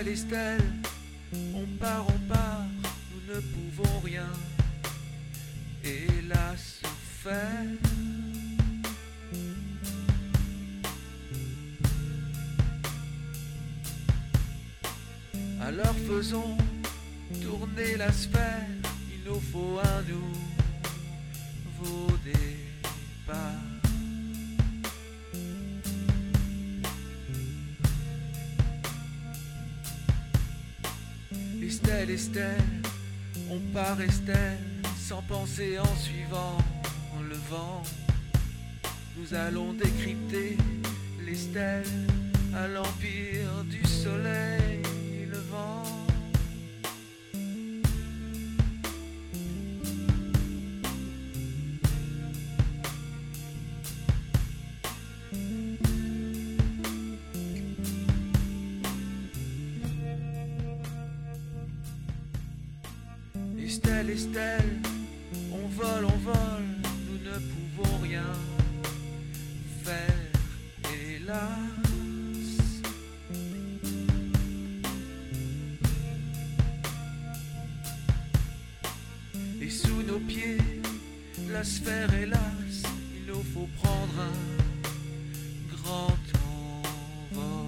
Estelle, on part, nous ne pouvons rien, hélas, faire. Alors faisons tourner la sphère, il nous faut un nouveau départ. Estelle, Estelle, on part Estelle, sans penser en suivant le vent. Nous allons décrypter les stèles à l'empire du soleil levant. Estelle, Estelle, on vole, nous ne pouvons rien faire, hélas. Et sous nos pieds, la sphère, hélas, il nous faut prendre un grand envol.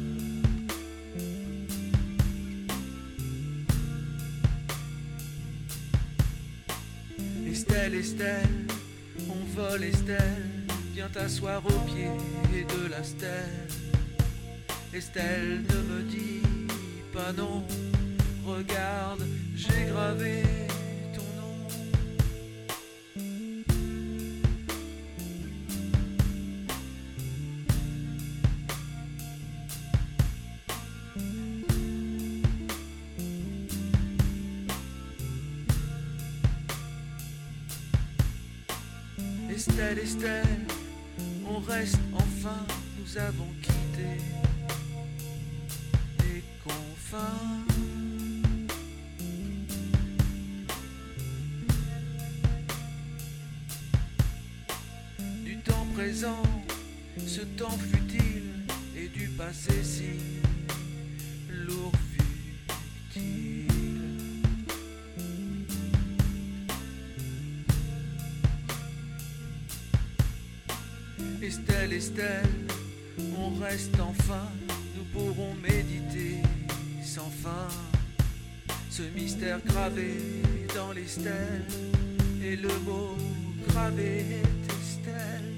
Estelle, Estelle, on vole Estelle, viens t'asseoir au pied de la stèle. Estelle, ne me dis pas non, regarde, j'ai gravé ton nom. Estelle, Estelle, on reste enfin, nous avons quitté les confins. Du temps présent, ce temps futile, et du passé si lourd fut-il. Estelle, Estelle, on reste enfin, nous pourrons méditer sans fin ce mystère gravé dans les stèles, et le mot gravé est Estelle.